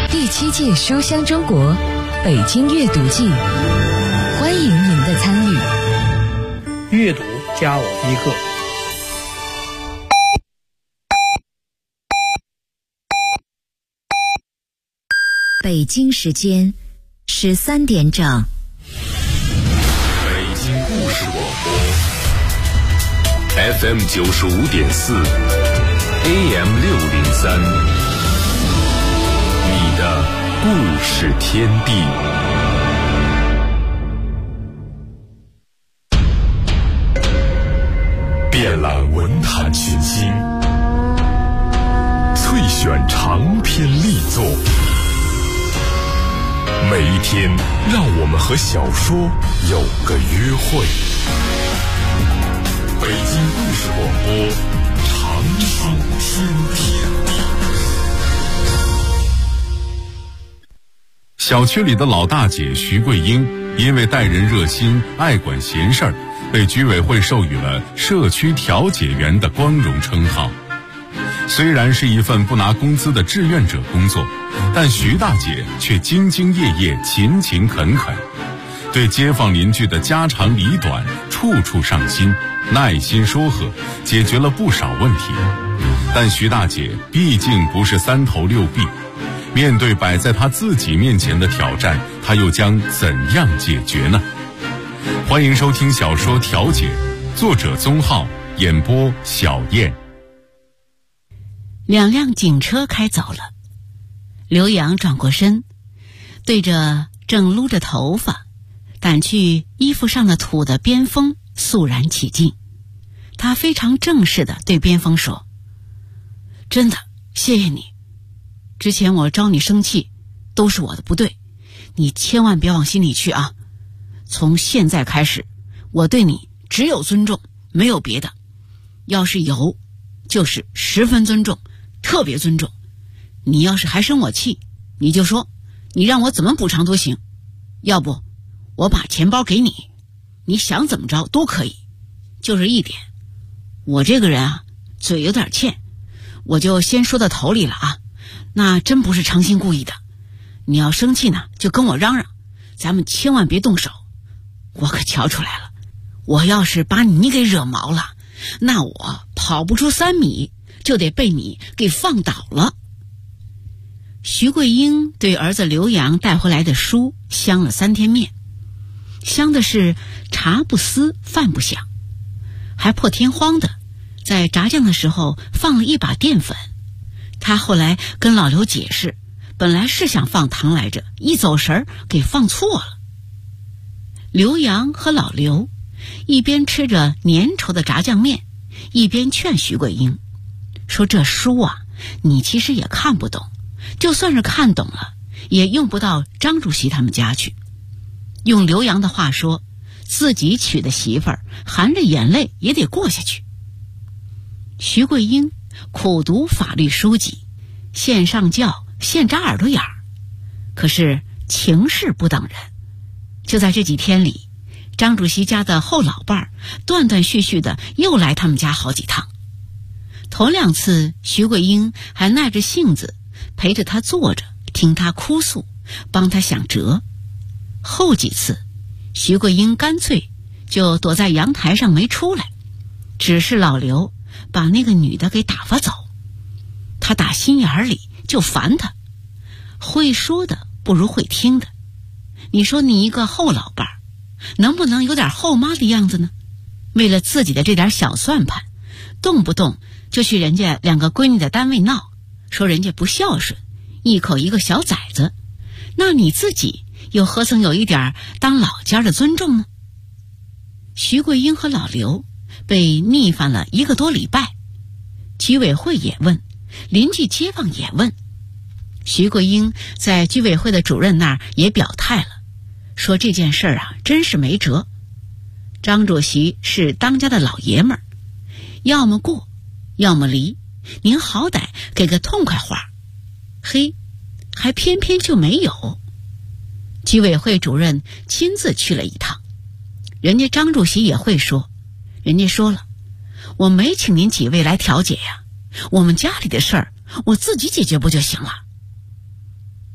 第7届书香中国北京阅读季，欢迎您的参与。 阅读加我一个。 北京时间13点整。 北京故事广播 FM 95.4 AM 603，你的故事天地。遍览文坛群星，萃选长篇力作。每一天，让我们和小说有个约会。北京故事广播，长寿天地。小区里的老大姐徐桂英，因为待人热心、爱管闲事儿，被居委会授予了社区调解员的光荣称号。虽然是一份不拿工资的志愿者工作，但徐大姐却兢兢业业、勤勤恳恳，对街坊邻居的家长里短处处上心，耐心说和，解决了不少问题。但徐大姐毕竟不是三头六臂，面对摆在她自己面前的挑战，她又将怎样解决呢？欢迎收听小说《调解》，作者宗浩，演播小燕。 2辆警车开走了，刘洋转过身，对着正撸着头发掸去衣服上的土的边锋肃然起敬。他非常正式地对边锋说：真的谢谢你，之前我招你生气都是我的不对，你千万别往心里去啊。从现在开始，我对你只有尊重，没有别的，要是有就是十分尊重，特别尊重。你要是还生我气，你就说，你让我怎么补偿都行，要不我把钱包给你，你想怎么着都可以。就是一点，我这个人啊，嘴有点欠，我就先说到头里了啊，那真不是诚心故意的。你要生气呢，就跟我嚷嚷，咱们千万别动手。我可瞧出来了，我要是把你给惹毛了，那我跑不出3米就得被你给放倒了。徐桂英对儿子刘洋带回来的书香了3天面，香的是茶不思饭不想，还破天荒的在炸酱的时候放了一把淀粉。他后来跟老刘解释，本来是想放糖来着，一走神儿给放错了。刘洋和老刘一边吃着粘稠的炸酱面，一边劝徐桂英说，这书啊，你其实也看不懂，就算是看懂了，也用不到张主席他们家去。用刘洋的话说，自己娶的媳妇儿含着眼泪也得过下去。徐桂英苦读法律书籍，现上教，现扎耳朵眼儿，可是情势不等人。就在这几天里，张主席家的后老伴儿断断续续的又来他们家好几趟。头2次，徐桂英还耐着性子陪着他坐着，听他哭诉，帮他想辙。后几次，徐桂英干脆就躲在阳台上没出来，只是老刘把那个女的给打发走。他打心眼里就烦他，会说的不如会听的。你说你一个后老伴儿，能不能有点后妈的样子呢？为了自己的这点小算盘，动不动就去人家2个闺女的单位闹，说人家不孝顺，一口一个小崽子，那你自己又何曾有一点当老家的尊重呢？徐桂英和老刘被逆反了1个多礼拜，居委会也问，邻居街坊也问。徐桂英在居委会的主任那儿也表态了，说这件事啊，真是没辙。张主席是当家的老爷们儿，要么过，要么离，您好歹给个痛快话。嘿，还偏偏就没有。居委会主任亲自去了一趟，人家张主席也会说，人家说了，我没请您几位来调解呀，我们家里的事儿我自己解决不就行了。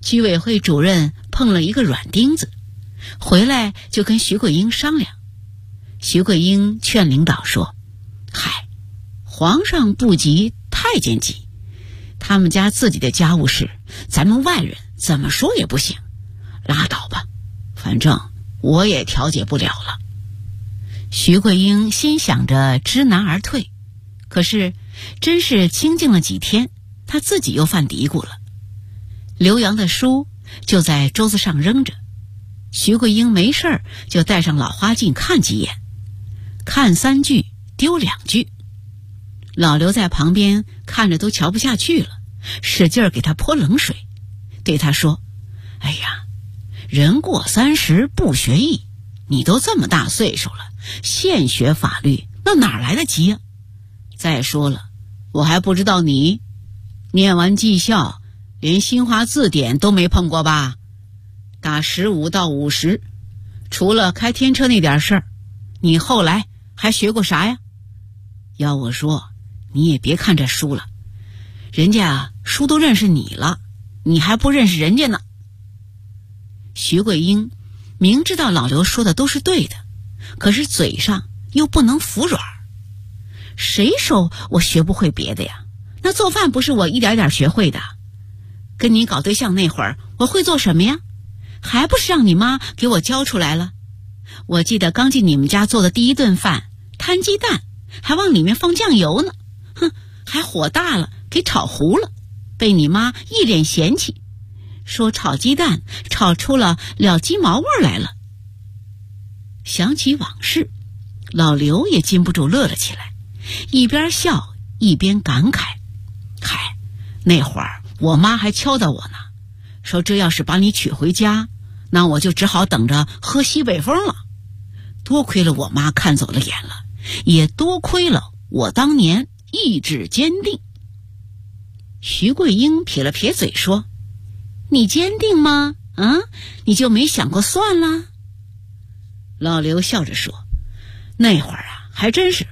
居委会主任碰了一个软钉子，回来就跟徐桂英商量。徐桂英劝领导说：嗨，皇上不急太监急，他们家自己的家务事，咱们外人怎么说也不行，拉倒吧，反正我也调解不了了。徐桂英心想着知难而退，可是真是清静了几天，她自己又犯嘀咕了。刘洋的书就在桌子上扔着，徐桂英没事就带上老花镜看几眼，看3句丢2句。老刘在旁边看着都瞧不下去了，使劲给他泼冷水，对他说：哎呀，人过30不学艺，你都这么大岁数了，现学法律那哪来得及啊？再说了，我还不知道你念完技校连新华字典都没碰过吧？打15到50，除了开天车那点事儿，你后来还学过啥呀？要我说，你也别看这书了，人家书都认识你了，你还不认识人家呢。徐桂英明知道老刘说的都是对的，可是嘴上又不能服软。谁说我学不会别的呀？那做饭不是我一点点学会的。跟你搞对象那会儿，我会做什么呀？还不是让你妈给我教出来了。我记得刚进你们家做的第一顿饭，摊鸡蛋还往里面放酱油呢，哼，还火大了给炒糊了，被你妈一脸嫌弃，说炒鸡蛋炒出了燎鸡毛味来了。想起往事，老刘也禁不住乐了起来，一边笑一边感慨：嗨，那会儿我妈还敲打我呢，说这要是把你娶回家，那我就只好等着喝西北风了。多亏了我妈看走了眼了，也多亏了我当年意志坚定。徐桂英撇了撇嘴说：你坚定吗？你就没想过算了？老刘笑着说：那会儿还真是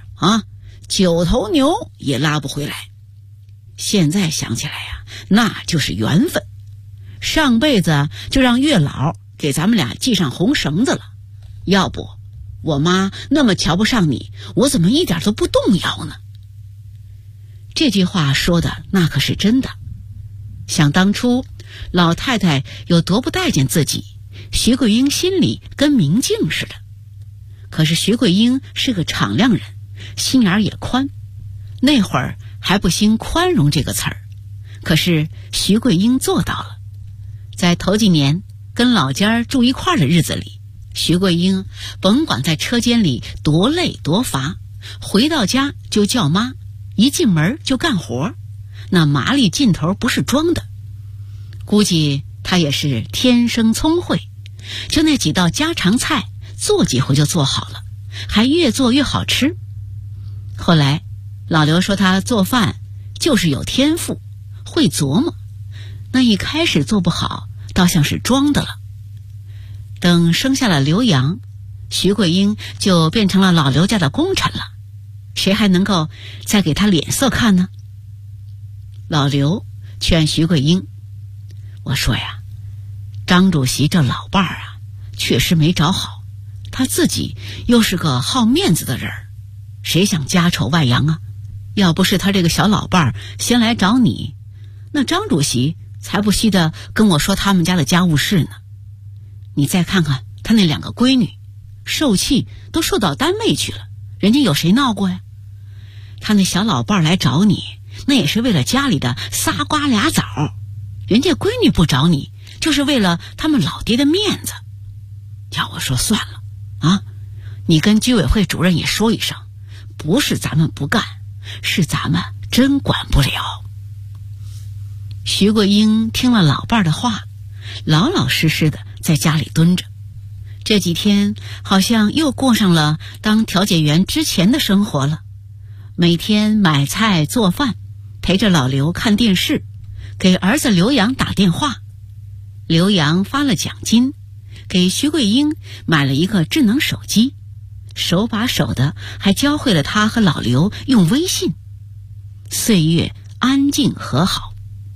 9头牛也拉不回来。现在想起来那就是缘分，上辈子就让月老给咱们俩系上红绳子了，要不我妈那么瞧不上你，我怎么一点都不动摇呢？这句话说的那可是真的。想当初老太太有多不待见自己，徐桂英心里跟明镜似的。可是徐桂英是个敞亮人，心眼儿也宽，那会儿还不兴宽容这个词儿，可是徐桂英做到了。在头几年跟老家儿住一块儿的日子里，徐桂英甭管在车间里多累多乏，回到家就叫妈，一进门就干活，那麻利劲头不是装的。估计她也是天生聪慧，就那几道家常菜做几回就做好了，还越做越好吃。后来老刘说她做饭就是有天赋，会琢磨，那一开始做不好倒像是装的了。等生下了刘洋，徐桂英就变成了老刘家的功臣了，谁还能够再给他脸色看呢？老刘劝徐桂英：我说呀，张主席这老伴儿确实没找好，他自己又是个好面子的人，谁想家丑外扬啊？要不是他这个小老伴儿先来找你，那张主席才不稀得跟我说他们家的家务事呢。你再看看他那2个闺女，受气都受到单位去了，人家有谁闹过呀？他那小老伴儿来找你，那也是为了家里的仨瓜俩枣，人家闺女不找你，就是为了他们老爹的面子。要我说算了你跟居委会主任也说一声，不是咱们不干，是咱们真管不了。徐桂英听了老伴儿的话，老老实实的在家里蹲着。这几天好像又过上了当调解员之前的生活了，每天买菜做饭，陪着老刘看电视，给儿子刘洋打电话。刘洋发了奖金，给徐桂英买了一个智能手机，手把手的还教会了他和老刘用微信。岁月安静和好。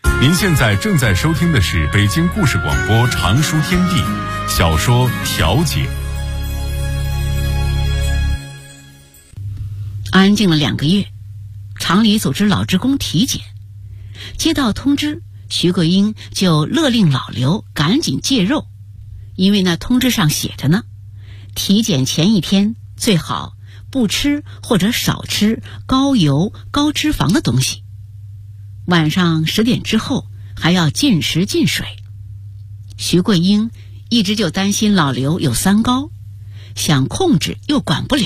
您现在正在收听的是北京故事广播长书天地小说《调解》。 安静了2个月，厂里组织老职工体检，接到通知，徐桂英就勒令老刘赶紧戒肉，因为那通知上写着呢，体检前1天最好不吃或者少吃高油高脂肪的东西，晚上10点之后还要禁食禁水。徐桂英一直就担心老刘有3高，想控制又管不了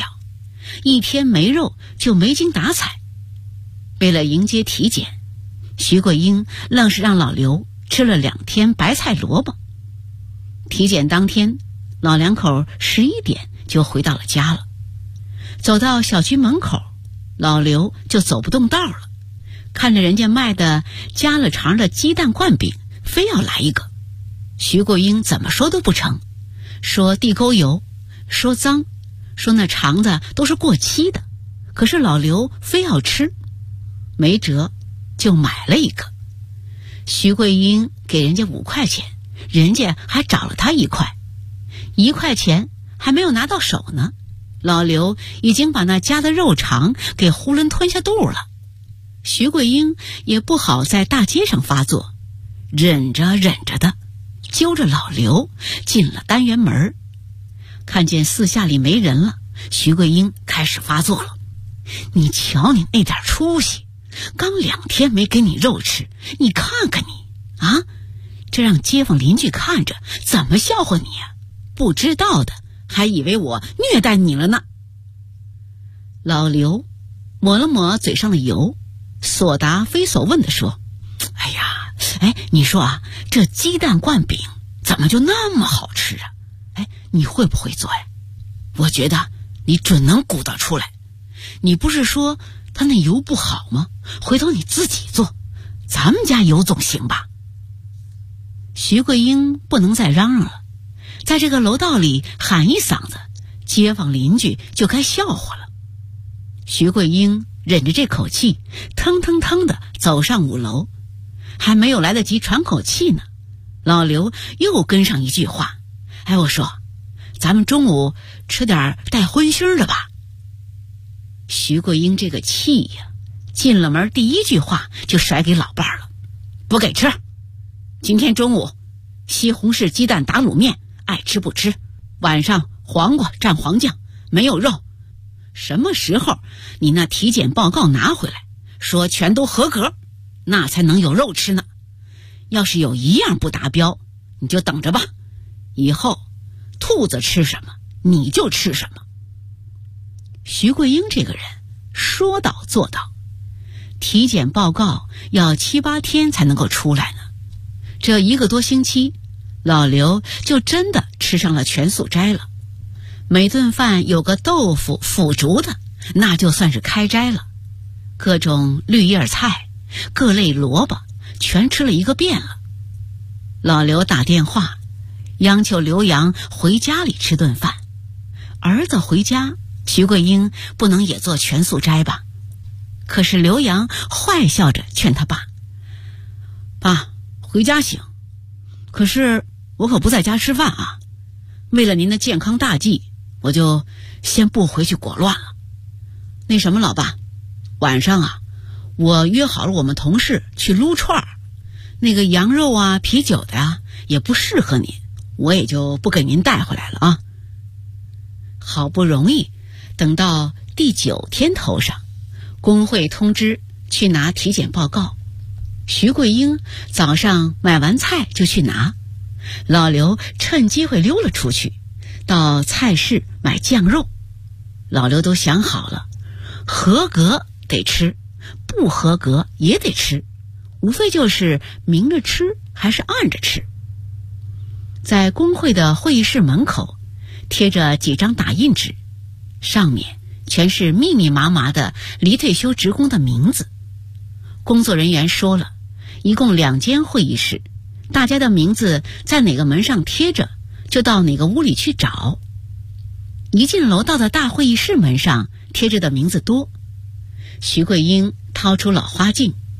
，1天没肉就没精打采。为了迎接体检，徐桂英愣是让老刘吃了2天白菜萝卜。体检当天，老两口11点就回到了家了。走到小区门口，老刘就走不动道了，看着人家卖的加了肠的鸡蛋灌饼，非要来一个。徐桂英怎么说都不成，说地沟油，说脏，说那肠子都是过期的，可是老刘非要吃，没辙就买了一个。徐桂英给人家5块钱，人家还找了他1块，1块钱还没有拿到手呢，老刘已经把那夹的肉肠给囫囵吞下肚了。徐桂英也不好在大街上发作，忍着的揪着老刘进了单元门。看见四下里没人了，徐桂英开始发作了。你瞧你那点出息，刚2天没给你肉吃，你看看你啊，这让街坊邻居看着怎么笑话你呀？不知道的还以为我虐待你了呢。老刘抹了抹嘴上的油，所答非所问地说，你说啊，这鸡蛋灌饼怎么就那么好吃啊？你会不会做呀？我觉得你准能鼓捣出来。你不是说他那油不好吗？回头你自己做，咱们家油总行吧？徐桂英不能再嚷嚷了，在这个楼道里喊一嗓子，街坊邻居就该笑话了。徐桂英忍着这口气，腾腾腾地走上5楼，还没有来得及喘口气呢，老刘又跟上一句话，我说咱们中午吃点带荤腥的吧。徐桂英这个气呀，进了门第1句话就甩给老伴了，不给吃。今天中午西红柿鸡蛋打卤面，爱吃不吃，晚上黄瓜蘸黄酱，没有肉。什么时候你那体检报告拿回来，说全都合格，那才能有肉吃呢。要是有1样不达标，你就等着吧，以后兔子吃什么你就吃什么。徐桂英这个人说到做到，体检报告要7、8天才能够出来呢。这1个多星期，老刘就真的吃上了全素斋了。每顿饭有个豆腐腐竹的，那就算是开斋了。各种绿叶菜，各类萝卜，全吃了一个遍了。老刘打电话央求刘洋回家里吃顿饭，儿子回家，徐桂英不能也做全素斋吧？可是刘洋坏笑着劝他爸，爸，回家行，可是我可不在家吃饭啊，为了您的健康大计，我就先不回去裹乱了。那什么老爸，晚上啊，我约好了我们同事去撸串儿，那个羊肉啊啤酒的啊也不适合您，我也就不给您带回来了啊。好不容易等到第9天头上，工会通知去拿体检报告，徐桂英早上买完菜就去拿，老刘趁机会溜了出去，到菜市买酱肉。老刘都想好了，合格得吃，不合格也得吃，无非就是明着吃还是暗着吃。在工会的会议室门口贴着几张打印纸，上面全是密密麻麻的离退休职工的名字。工作人员说了，一共2间会议室，大家的名字在哪个门上贴着，就到哪个屋里去找。一进楼道的大会议室门上贴着的名字多，徐桂英掏出老花镜，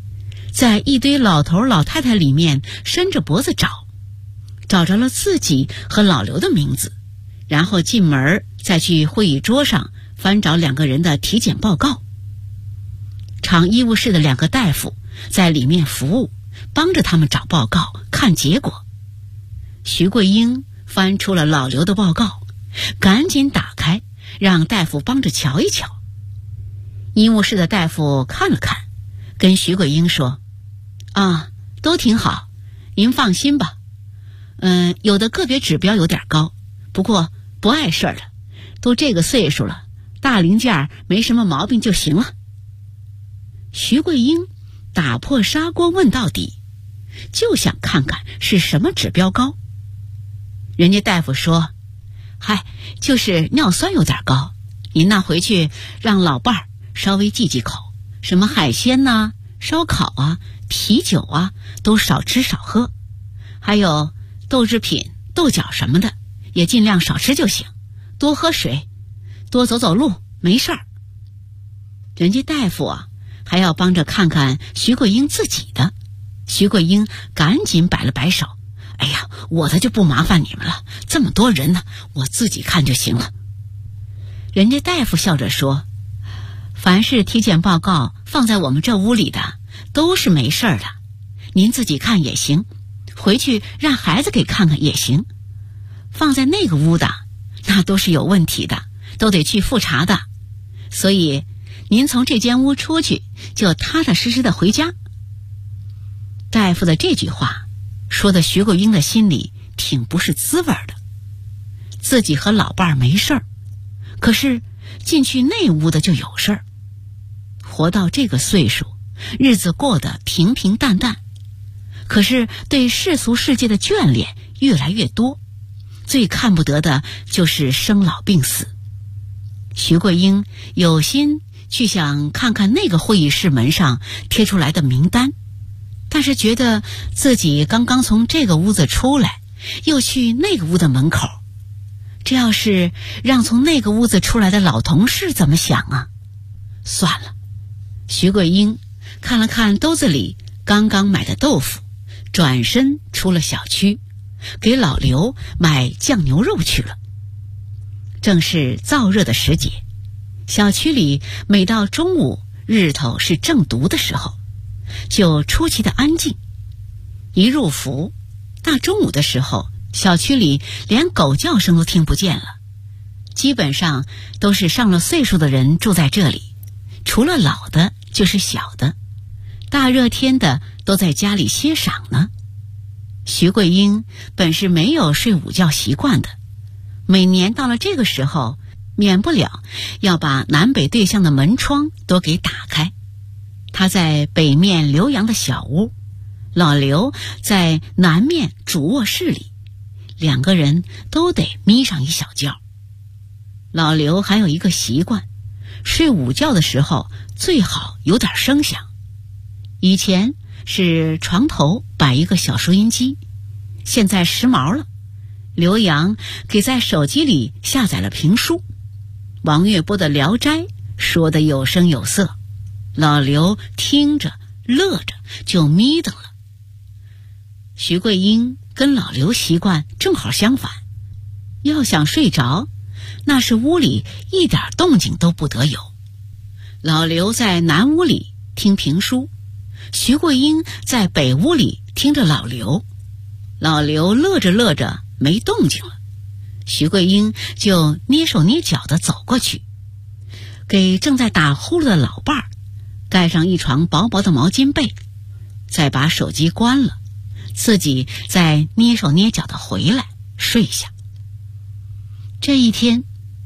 在一堆老头老太太里面伸着脖子找着了自己和老刘的名字，然后进门再去会议桌上翻找2个人的体检报告。厂医务室的2个大夫在里面服务，帮着他们找报告看结果。徐桂英翻出了老刘的报告，赶紧打开，让大夫帮着瞧一瞧。医务室的大夫看了看，跟徐桂英说：都挺好，您放心吧。有的个别指标有点高，不过不碍事了，都这个岁数了，大零件没什么毛病就行了。徐桂英打破砂锅问到底，就想看看是什么指标高。人家大夫说：就是尿酸有点高，您那回去让老伴儿稍微忌忌口，什么海鲜呐、烧烤啊、啤酒啊都少吃少喝，还有豆制品、豆角什么的也尽量少吃就行，多喝水，多走走路，没事儿。人家大夫还要帮着看看徐桂英自己的。徐桂英赶紧摆了摆手：我的就不麻烦你们了，这么多人呢，我自己看就行了。人家大夫笑着说：凡是体检报告放在我们这屋里的都是没事儿的，您自己看也行，回去让孩子给看看也行，放在那个屋的那都是有问题的，都得去复查的，所以您从这间屋出去就踏踏实实的回家。大夫的这句话说的徐桂英的心里挺不是滋味的，自己和老伴儿没事儿，可是进去那屋的就有事儿。活到这个岁数，日子过得平平淡淡，可是对世俗世界的眷恋越来越多，最看不得的就是生老病死。徐桂英有心去想看看那个会议室门上贴出来的名单，但是觉得自己刚刚从这个屋子出来，又去那个屋的门口，这要是让从那个屋子出来的老同事怎么想啊？算了。徐桂英看了看兜子里刚刚买的豆腐，转身出了小区，给老刘买酱牛肉去了。正是燥热的时节，小区里每到中午日头是正毒的时候，就出奇的安静。一入伏，大中午的时候，小区里连狗叫声都听不见了。基本上都是上了岁数的人住在这里，除了老的就是小的，大热天的都在家里歇晌呢。徐桂英本是没有睡午觉习惯的，每年到了这个时候，免不了要把南北对向的门窗都给打开。她在北面刘洋的小屋，老刘在南面主卧室里，2个人都得眯上一小觉。老刘还有一个习惯，睡午觉的时候最好有点声响。以前是床头摆一个小收音机，现在时髦了，刘洋给在手机里下载了评书，王月波的《聊斋》说得有声有色，老刘听着乐着就眯瞪了。徐桂英跟老刘习惯正好相反，要想睡着，那是屋里一点动静都不得有。老刘在南屋里听评书，徐桂英在北屋里听着老刘。老刘乐着乐着没动静了，徐桂英就捏手捏脚地走过去，给正在打呼噜的老伴儿盖上一床薄薄的毛巾被，再把手机关了，自己再捏手捏脚地回来睡下。这一天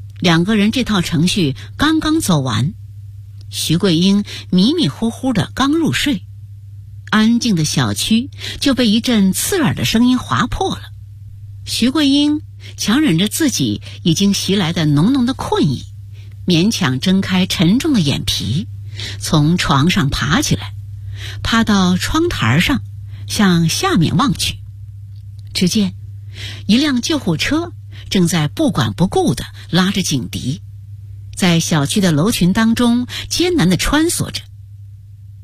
2个人这套程序刚刚走完，徐桂英迷迷糊糊的刚入睡，安静的小区就被一阵刺耳的声音划破了。徐桂英强忍着自己已经袭来的浓浓的困意，勉强睁开沉重的眼皮，从床上爬起来，趴到窗台上向下面望去。只见一辆救护车正在不管不顾地拉着警笛，在小区的楼群当中艰难地穿梭着。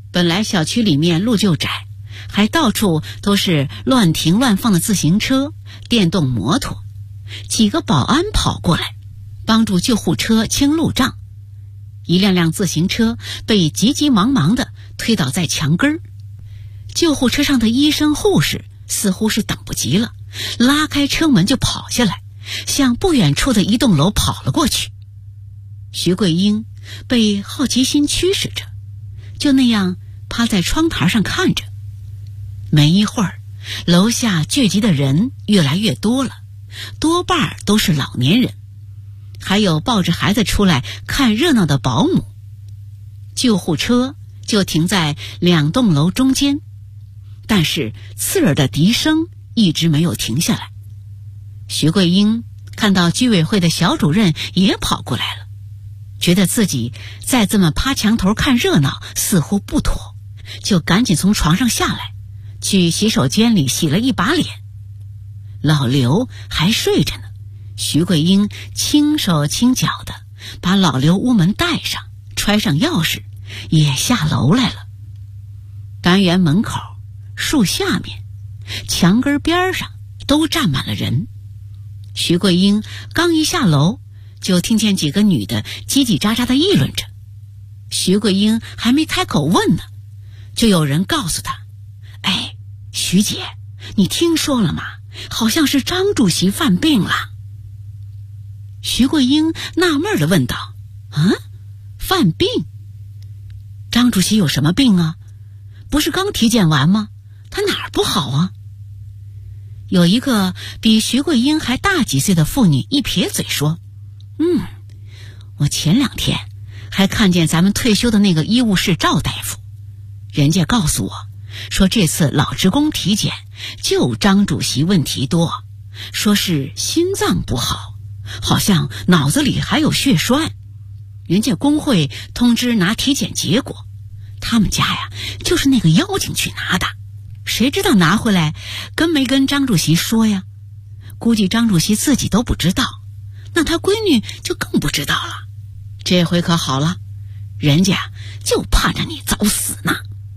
本来小区里面路就窄，还到处都是乱停乱放的自行车、电动摩托。几个保安跑过来，帮助救护车清路障。一辆辆自行车被急急忙忙地推倒在墙根儿。救护车上的医生护士似乎是等不及了，拉开车门就跑下来，向不远处的一栋楼跑了过去。徐桂英被好奇心驱使着，就那样趴在窗台上看着。没一会儿，楼下聚集的人越来越多了，多半都是老年人，还有抱着孩子出来看热闹的保姆。救护车就停在2栋楼中间，但是刺耳的笛声一直没有停下来。徐桂英看到居委会的小主任也跑过来了，觉得自己再这么趴墙头看热闹似乎不妥，就赶紧从床上下来，去洗手间里洗了一把脸。老刘还睡着呢，徐桂英轻手轻脚的把老刘屋门带上，揣上钥匙，也下楼来了。单元门口、树下面、墙根边上都站满了人。徐桂英刚一下楼，就听见几个女的叽叽喳喳的议论着。徐桂英还没开口问呢，就有人告诉她：“哎，徐姐，你听说了吗？好像是张主席犯病了。”徐桂英纳闷地问道：“啊，犯病？张主席有什么病啊？不是刚体检完吗？他哪儿不好啊？”有一个比徐桂英还大几岁的妇女一撇嘴说：“我前2天还看见咱们退休的那个医务室赵大夫，人家告诉我说这次老职工体检就张主席问题多，说是心脏不好，好像脑子里还有血栓。人家工会通知拿体检结果，他们家呀就是那个邀请去拿的，谁知道拿回来跟没跟张主席说呀？估计张主席自己都不知道，那他闺女就更不知道了。这回可好了，人家就盼着你早死呢。”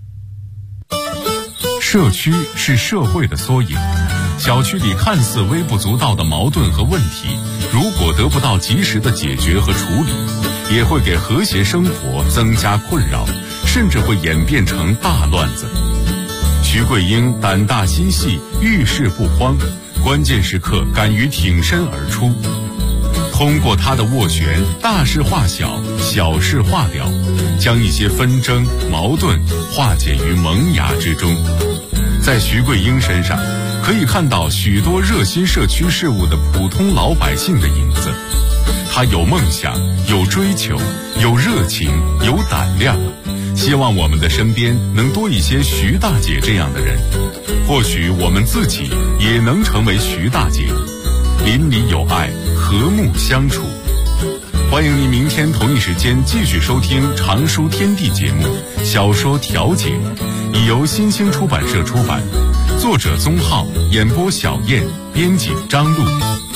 社区是社会的缩影，小区里看似微不足道的矛盾和问题，如果得不到及时的解决和处理，也会给和谐生活增加困扰，甚至会演变成大乱子。徐桂英胆大心细，遇事不慌，关键时刻敢于挺身而出。通过他的斡旋，大事化小，小事化了，将一些纷争矛盾化解于萌芽之中。在徐桂英身上可以看到许多热心社区事务的普通老百姓的影子。他有梦想，有追求，有热情，有胆量，希望我们的身边能多一些徐大姐这样的人，或许我们自己也能成为徐大姐，邻里有爱，和睦相处。欢迎您明天同一时间继续收听《常书天地》节目《小说调解》，已由新兴出版社出版，作者宗浩，演播小燕，编辑张璐。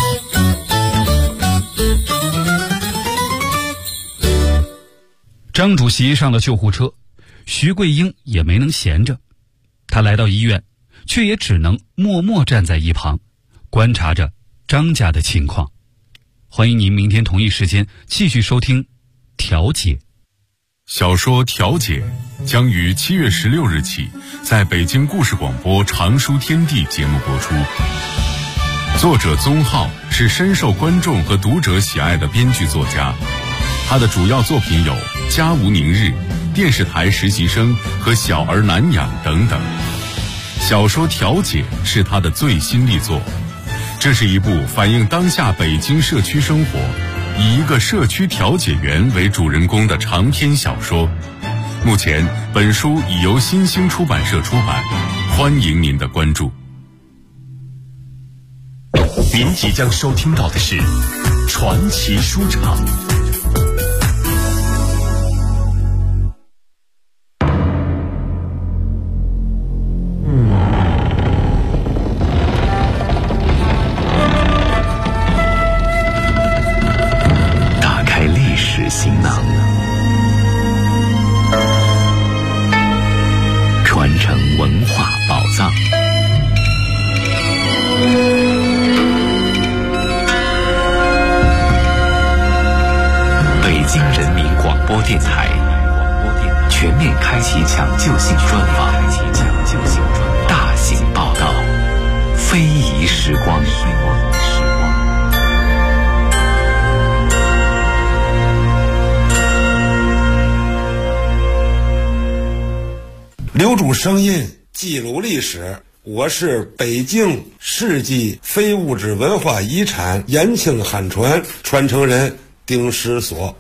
张主席上了救护车，徐桂英也没能闲着，她来到医院，却也只能默默站在一旁，观察着张家的情况。欢迎您明天同一时间继续收听《调解》。 小说《调解》将于7月16日起在北京故事广播《常书天地》节目播出。作者宗浩是深受观众和读者喜爱的编剧作家，他的主要作品有《家无宁日》、电视台实习生和小儿难养等等。小说《调解》是他的最新力作，这是一部反映当下北京社区生活，以一个社区调解员为主人公的长篇小说。目前本书已由新兴出版社出版，欢迎您的关注。 您即将收听到的是传奇书场。 电台全面开启抢救性专访，大型报告，非遗时光。 留住声音，记录历史。我是北京世纪非物质文化遗产延庆汉传传承人丁石所。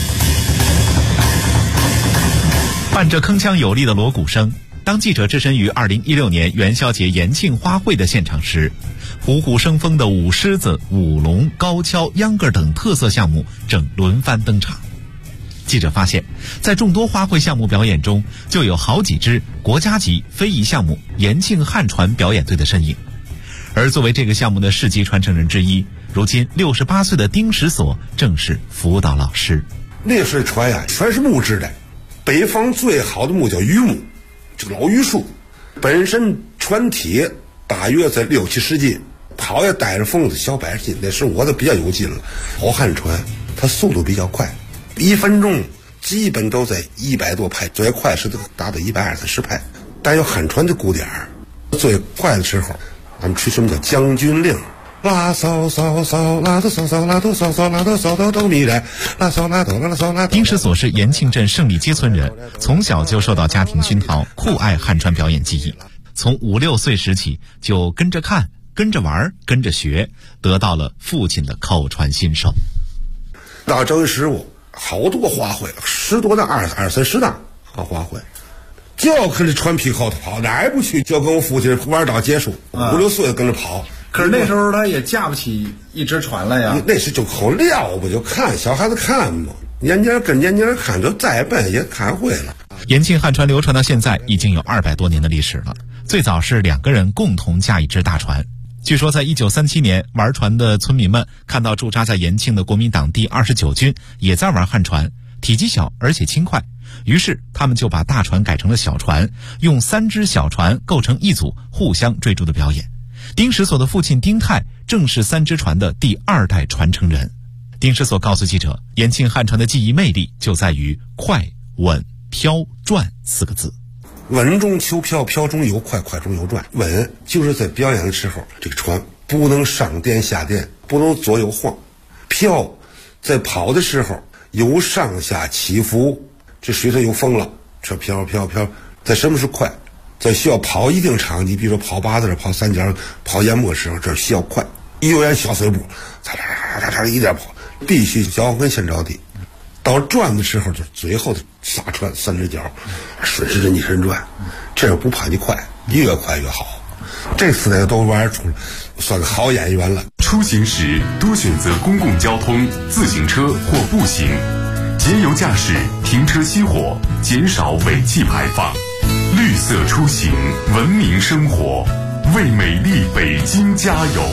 伴着铿锵有力的锣鼓声，当记者置身于2016年元宵节延庆花卉的现场时，虎虎生风的舞狮子、舞龙、高跷、秧歌等特色项目正轮番登场。记者发现，在众多花卉项目表演中，就有好几支国家级非遗项目延庆汉传表演队的身影。而作为这个项目的世纪传承人之一，如今68岁的丁石所正是辅导老师。 那时候船呀，全是木质的，北方最好的木叫榆木，这个老榆树，本身船体大约在6、70斤，跑也带着风子小100斤，那时候我都比较有劲了。好汉船它速度比较快，1分钟基本都在100多拍，最快是达到120、130拍。但有汉船的鼓点儿，最快的时候，咱们吹什么叫将军令，拉骚骚骚，拉哆骚骚，拉哆骚骚，拉哆骚哆哆咪来，拉骚拉哆拉骚拉。 丁石所是延庆镇胜利街村人，从小就受到家庭熏陶，酷爱汉传表演技艺。从5、6岁时起，就跟着看、跟着玩、跟着学，得到了父亲的口传心授。 到正时我好多花卉，10多档、20、30档好花卉，就要跟着船皮后头跑，哪儿也不去，就跟我父亲玩到结束，5、6岁跟着跑。 可是那时候他也架不起一只船来呀。 那是就口撂不就看小孩子看嘛，年年跟年年看，就再笨也看会了。 延庆汉传流传到现在已经有200多年的历史了。最早是2个人共同驾一只大船。据说在1937年，玩船的村民们看到驻扎在延庆的国民党第29军也在玩汉船，体积小而且轻快，于是他们就把大船改成了小船，用3只小船构成一组，互相追逐的表演。丁石所的父亲丁泰正是3只船的第2代传承人。丁石所告诉记者，延庆汉传的技艺魅力就在于快、稳、飘、转4个字。 稳中求飘，飘中有快，快中有转。稳就是在表演的时候，这个船不能上颠下颠，不能左右晃。飘在跑的时候有上下起伏，这水上有风了，这飘飘飘。在什么是快？在需要跑一定场地，比如说跑8字、跑3角、跑淹没的时候，这需要快。有点小碎步，嚓嚓嚓嚓一点跑，必须脚跟先着地。到转的时候，就最后的撒船3只脚，顺时针逆时针转，这样不怕你快，越快越好。这4代都玩出了，算个好演员了。 出行时多选择公共交通、自行车或步行，节油驾驶，停车熄火，减少尾气排放。绿色出行，文明生活，为美丽北京加油。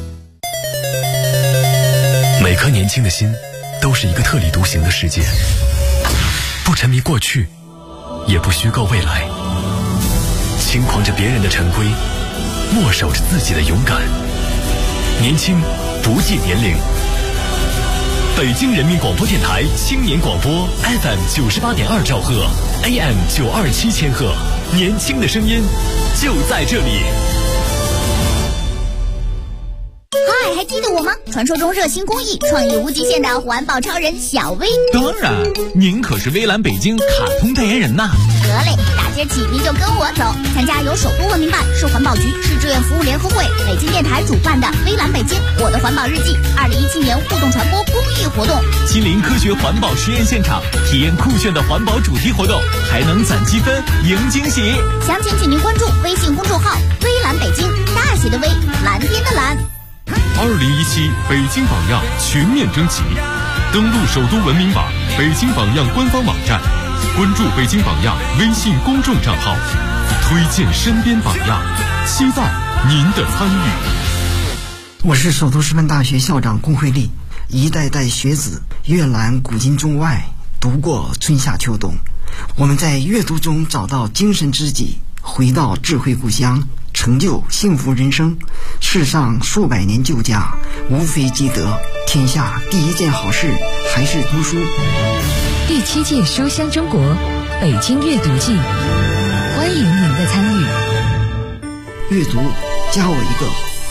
每颗年轻的心都是一个特立独行的世界，不沉迷过去，也不虚构未来，轻狂着别人的陈规，默守着自己的勇敢。年轻不计年龄。北京人民广播电台青年广播 FM 98.2兆赫 AM 927千赫，年轻的声音就在这里。 嗨，还记得我吗？传说中热心公益、创意无极限的环保超人小薇。 当然，您可是微蓝北京卡通代言人呐。 得嘞，大街起您就跟我走，参加由首都文明办、市环保局、市志愿服务联合会、北京电台主办的微蓝北京我的环保日记2017年互动传播公益活动， 亲临科学环保实验现场，体验酷炫的环保主题活动，还能攒积分赢惊喜。 详情请您关注微信公众号微蓝北京，大写的微，蓝天的蓝。 2017北京榜样全面征集，登录首都文明网、北京榜样官方网站，关注北京榜样微信公众账号，推荐身边榜样，期待您的参与。 我是首都师范大学校长龚慧丽，一代代学子阅览古今中外，读过春夏秋冬，我们在阅读中找到精神知己，回到智慧故乡，成就幸福人生。世上数百年旧家，无非积德，天下第一件好事还是读书。 第7届书香中国北京阅读季，欢迎您的参与。 阅读加我一个。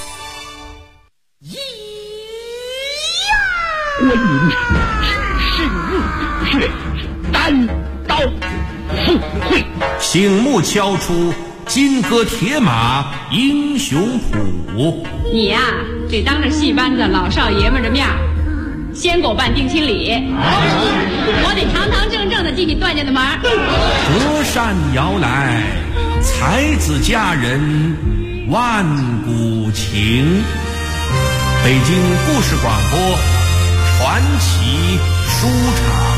观音至圣日月，单刀赴会， 醒目敲出金戈铁马英雄谱。 你呀，得当着戏班子老少爷们的面先给我办定亲礼，我得堂堂正正的进你段家的门。 隔山摇来，才子佳人万古情。北京故事广播传奇书场。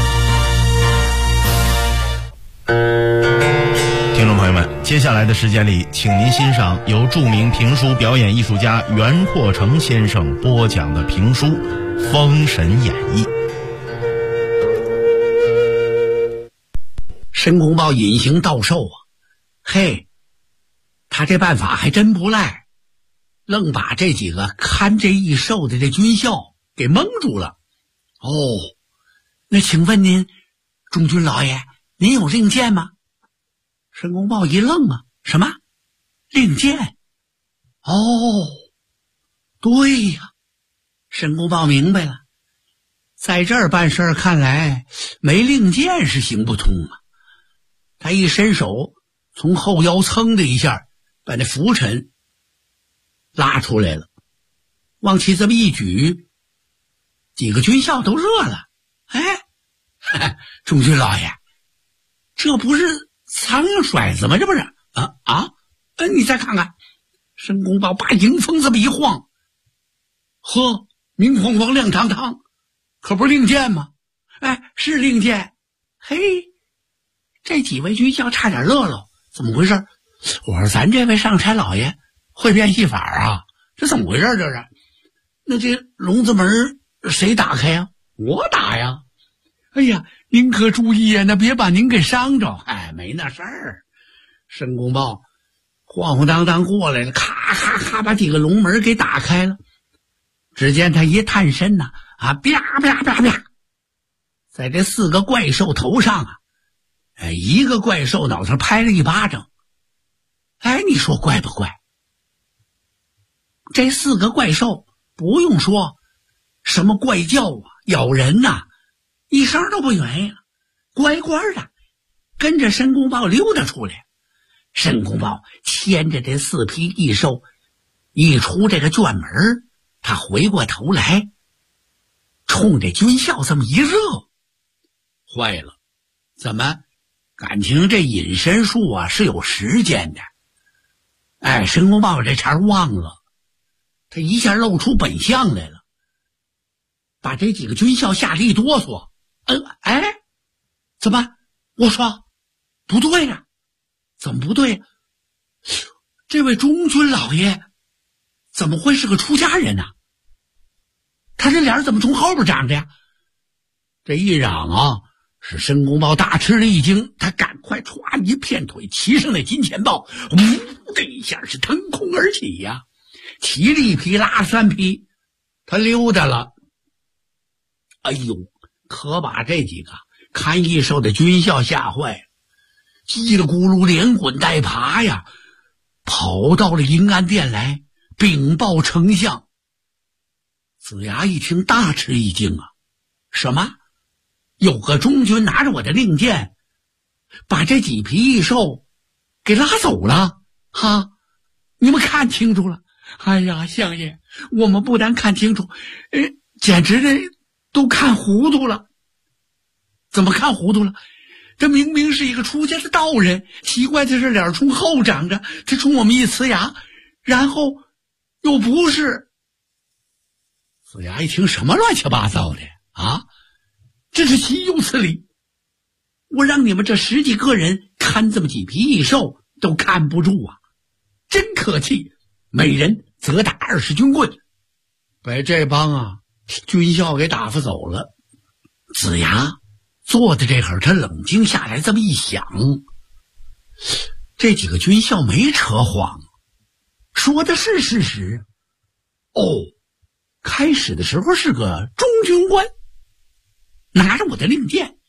听众朋友们，接下来的时间里，请您欣赏由著名评书表演艺术家袁阔成先生播讲的评书《封神演义》。 申公豹隐形盗兽啊，嘿，他这办法还真不赖，愣把这几个看这异兽的这军校给蒙住了。哦，那请问您，中军老爷，您有令箭吗？申公豹一愣啊，什么令箭？哦，对呀，申公豹明白了，在这儿办事看来没令箭是行不通啊。他一伸手，从后腰噌的一下把那拂尘拉出来了，往起这么一举，几个军校都热了。哎，中军老爷，这不是苍蝇甩子吗？这不是你再看看，申公豹把迎风这么一晃，呵，明晃晃亮堂堂，可不是令箭吗？哎，是令箭。嘿，这几位军校差点乐了，怎么回事？我说咱这位上差老爷会变戏法啊，这怎么回事？这是？那这笼子门谁打开呀？我打呀。哎呀，您可注意呀，那别把您给伤着。哎，没那事儿。申公豹晃晃荡荡过来了，咔咔咔把几个笼门给打开了。只见他一探身呐，啪啪啪啪，在这4个怪兽头上啊，一个怪兽脑袋拍了一巴掌。哎，你说怪不怪？这4个怪兽不用说什么怪叫啊、咬人呐，一声都不原因，乖乖的跟着申公豹溜达出来。申公豹牵着这4匹异兽一出这个圈门，他回过头来冲这军校这么一热，坏了，怎么感情这隐身术啊是有时间的。哎，申公豹这茬忘了，他一下露出本相来了，把这几个军校吓得一哆嗦。怎么？我说不对呀，怎么不对？这位中军老爷怎么会是个出家人呢？他这脸怎么从后边长着呀？这一嚷啊，使申公豹大吃了一惊，他赶快歘一片腿骑上那金钱豹，呜的一下是腾空而起呀，骑了1匹拉3匹，他溜达了。哎呦，可把这几个看异兽的军校吓坏了，叽里咕噜连滚带爬呀，跑到了银安殿来禀报丞相。子牙一听大吃一惊啊，什么？有个中军拿着我的令箭，把这几匹异兽给拉走了哈！你们看清楚了？哎呀，相爷，我们不但看清楚，简直这都看糊涂了。怎么看糊涂了？这明明是一个出家的道人，奇怪的是脸冲后长着，他冲我们一呲牙，然后又不是。子牙一听什么乱七八糟的啊，这是岂有此理！我让你们这10几个人看这么几匹异兽都看不住啊，真可气！每人责打20军棍，把这帮军校给打发走了。子牙坐在这会儿，他冷静下来，这么一想，这几个军校没扯谎，说的是事实。开始的时候是个中军官，拿着我的令箭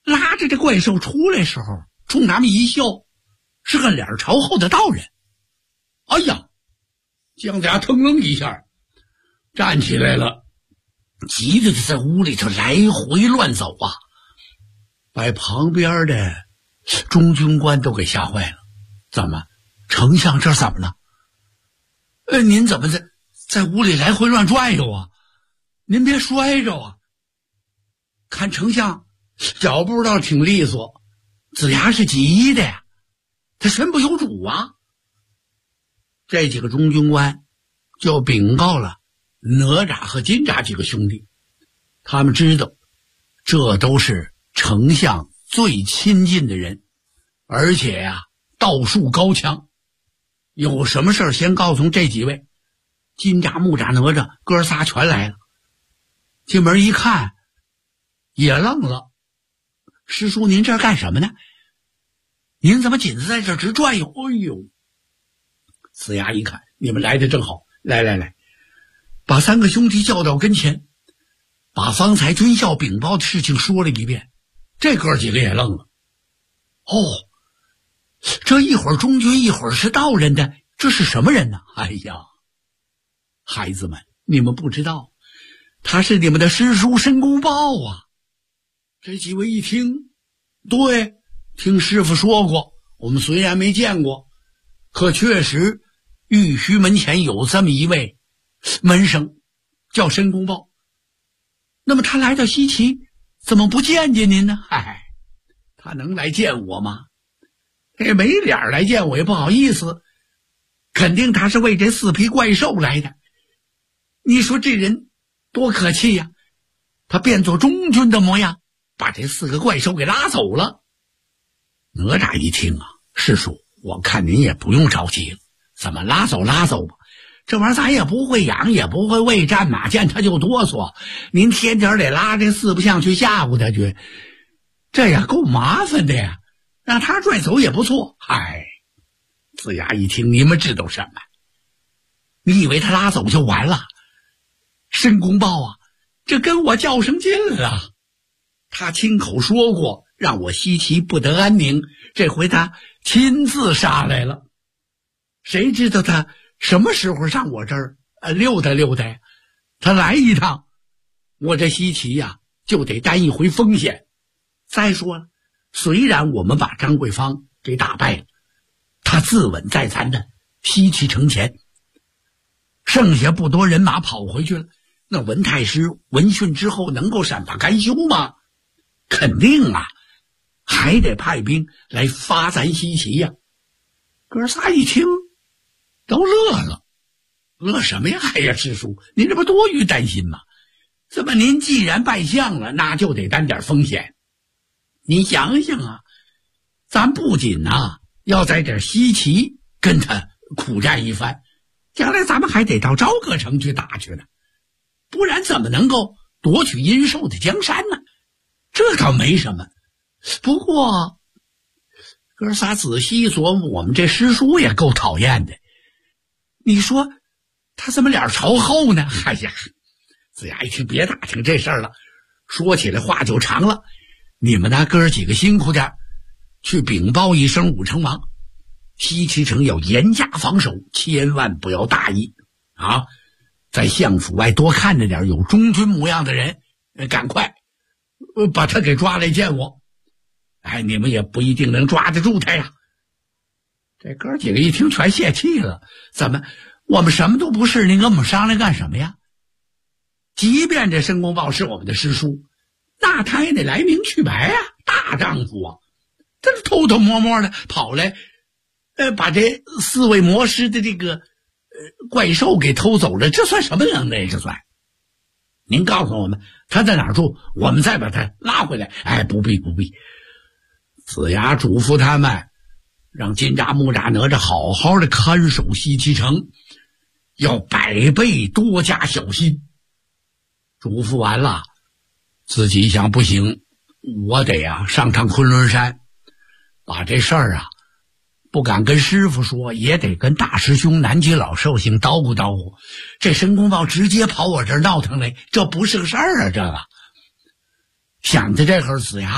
拉着这怪兽出来时候，冲他们一笑，是个脸朝后的道人。哎呀，姜子牙腾楞一下站起来了，急得在屋里头来回乱走啊，把旁边的中军官都给吓坏了。怎么，丞相这怎么了？您怎么在屋里来回乱转悠啊？您别摔着啊！看丞相脚步倒挺利索，子牙是急的呀，他身不由主啊。这几个中军官就禀告了哪吒和金吒几个兄弟，他们知道这都是丞相最亲近的人，而且呀道术高强，有什么事先告诉这几位。金吒、木吒、哪吒哥仨全来了，进门一看也愣了。师叔，您这干什么呢？您怎么紧在这直转悠？哎呦！子牙一看你们来的正好，来，把三个兄弟叫到跟前，把方才军校禀报的事情说了一遍。这哥几个也愣了。哦，这一会儿中军一会儿是道人的，这是什么人呢？哎呀，孩子们，你们不知道，他是你们的师叔申公豹啊！这几位一听，对，听师傅说过，我们虽然没见过，可确实玉虚门前有这么一位门生，叫申公豹。那么他来到西岐，怎么不见见您呢？嗨，他能来见我吗？这没脸来见我也不好意思，肯定他是为这4匹怪兽来的。你说这人多可气呀！他变作中军的模样，把这4个怪兽给拉走了。哪吒一听啊，师叔，我看您也不用着急了，怎么拉走吧，这玩意儿咱也不会养，也不会喂，战马见他就哆嗦，您天天得拉这4不像去吓唬他去，这也够麻烦的呀，让他拽走也不错。嗨，子牙一听，你们知道什么？你以为他拉走就完了？申公豹啊，这跟我较上劲了，他亲口说过让我西岐不得安宁，这回他亲自杀来了。谁知道他什么时候上我这儿溜达溜达呀？他来一趟，我这西岐呀就得担一回风险。再说了，虽然我们把张桂芳给打败了，他自刎在咱的西岐城前，剩下不多人马跑回去了，那文太师闻讯之后能够善罢甘休吗？肯定啊，还得派兵来发咱西岐呀。哥仨一听都乐了，乐什么呀？哎呀，师叔，您这不多余担心吗？这么您既然拜相了，那就得担点风险。您想想啊，咱不仅要在这西岐跟他苦战一番，将来咱们还得到朝歌城去打去呢，不然怎么能够夺取殷寿的江山呢？这倒没什么。不过哥仨仔细琢磨，我们这师叔也够讨厌的。你说他怎么脸朝后呢？哎呀，子牙一听，别打听这事儿了，说起来话就长了。你们那哥几个辛苦点，去禀报一声武成王，西岐城要严加防守，千万不要大意啊！在相府外多看着点有中军模样的人，赶快把他给抓来见我。哎，你们也不一定能抓得住他呀。这哥几个一听全泄气了，怎么我们什么都不是，您跟我们商量干什么呀？即便这申公豹是我们的师叔，那他也得来明去白啊，大丈夫啊，他是偷偷摸摸的跑来把这4位魔师的这个怪兽给偷走了，这算什么能耐？这算您告诉我们他在哪儿住，我们再把他拉回来。哎，不必。子牙嘱咐他们，让金吒、木吒、哪吒好好的看守西岐城，要100倍多加小心。嘱咐完了，自己想不行，我得上趟昆仑山，把这事儿不敢跟师傅说，也得跟大师兄南极老寿星叨咕叨咕。这申公豹直接跑我这儿闹腾来，这不是个事儿啊！这个想着这会儿，子牙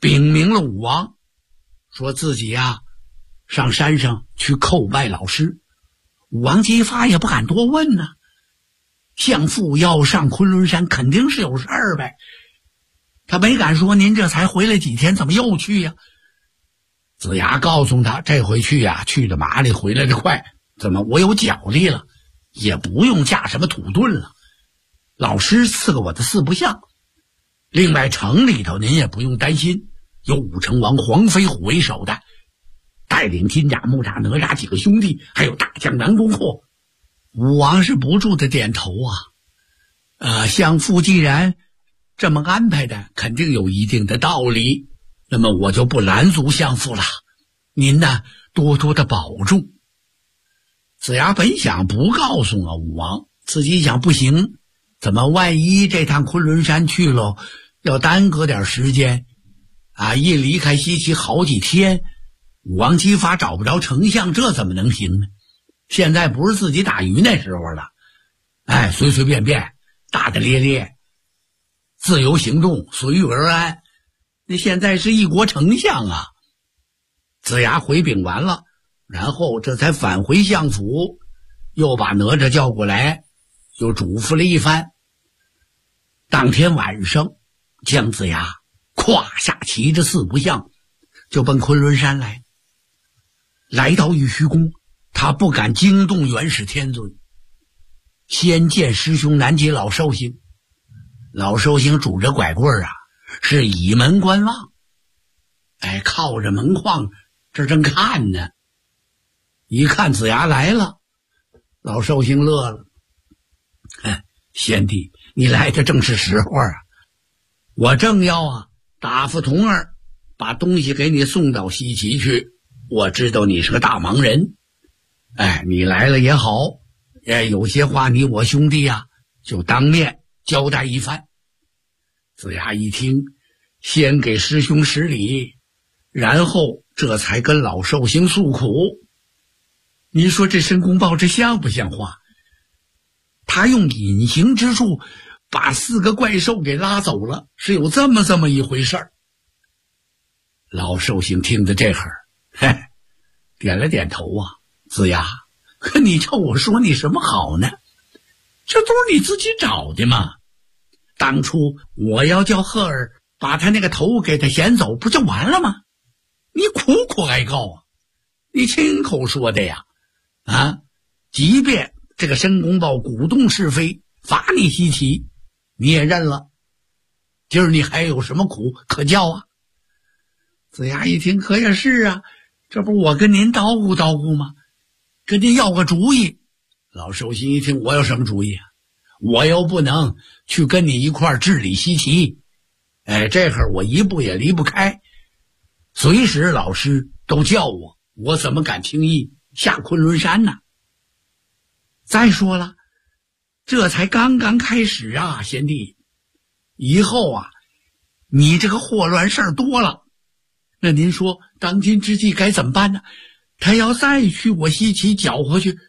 禀明了武王，说自己上山上去叩拜老师。武王姬发也不敢多问呢，相父要上昆仑山肯定是有事儿呗，他没敢说您这才回来几天怎么又去呀。子牙告诉他，这回去去的麻利，回来的快，怎么我有脚力了，也不用驾什么土遁了，老师赐给我的四不像。另外城里头您也不用担心，有武成王黄飞虎为首的，带领金吒、木吒、哪吒几个兄弟，还有大将南宫阔。武王是不住的点头相父既然这么安排的，肯定有一定的道理，那么我就不拦阻相父了，您呢多多的保重。子牙本想不告诉武王，自己想不行，怎么万一这趟昆仑山去了要耽搁点时间一离开西岐好几天，武王姬发找不着丞相，这怎么能行呢？现在不是自己打鱼那时候了，随随便便大大咧咧自由行动，随遇而安，那现在是一国丞相子牙回禀完了，然后这才返回相府，又把哪吒叫过来，又嘱咐了一番。当天晚上，姜子牙胯下骑着四不像，就奔昆仑山来。来到玉虚宫，他不敢惊动元始天尊，先见师兄南极老寿星。老寿星拄着拐棍是倚门观望，靠着门框这正看呢。一看子牙来了，老寿星乐了，贤弟，你来的正是时候我正要打发童儿把东西给你送到西岐去，我知道你是个大忙人，你来了也好，有些话你我兄弟就当面交代一番。子牙一听，先给师兄施礼，然后这才跟老寿星诉苦。您说这申公豹这像不像话？他用隐形之术把4个怪兽给拉走了，是有这么一回事儿。老寿星听得这会儿点了点头子牙，可你叫我说你什么好呢？这都是你自己找的嘛。当初我要叫赫尔把他那个头给他衔走，不就完了吗？你苦苦哀告你亲口说的呀。即便这个申公豹鼓动是非，罚你西岐，你也认了，今儿你还有什么苦可叫子牙一听，可也是这不我跟您叨咕叨咕吗？跟您要个主意。老寿星一听，我有什么主意我又不能去跟你一块儿治理西岐，这会儿我一步也离不开，随时老师都叫我怎么敢轻易下昆仑山呢？再说了，这才刚刚开始贤弟，以后你这个祸乱事儿多了，那您说当今之计该怎么办呢？他要再去我西岐搅和去，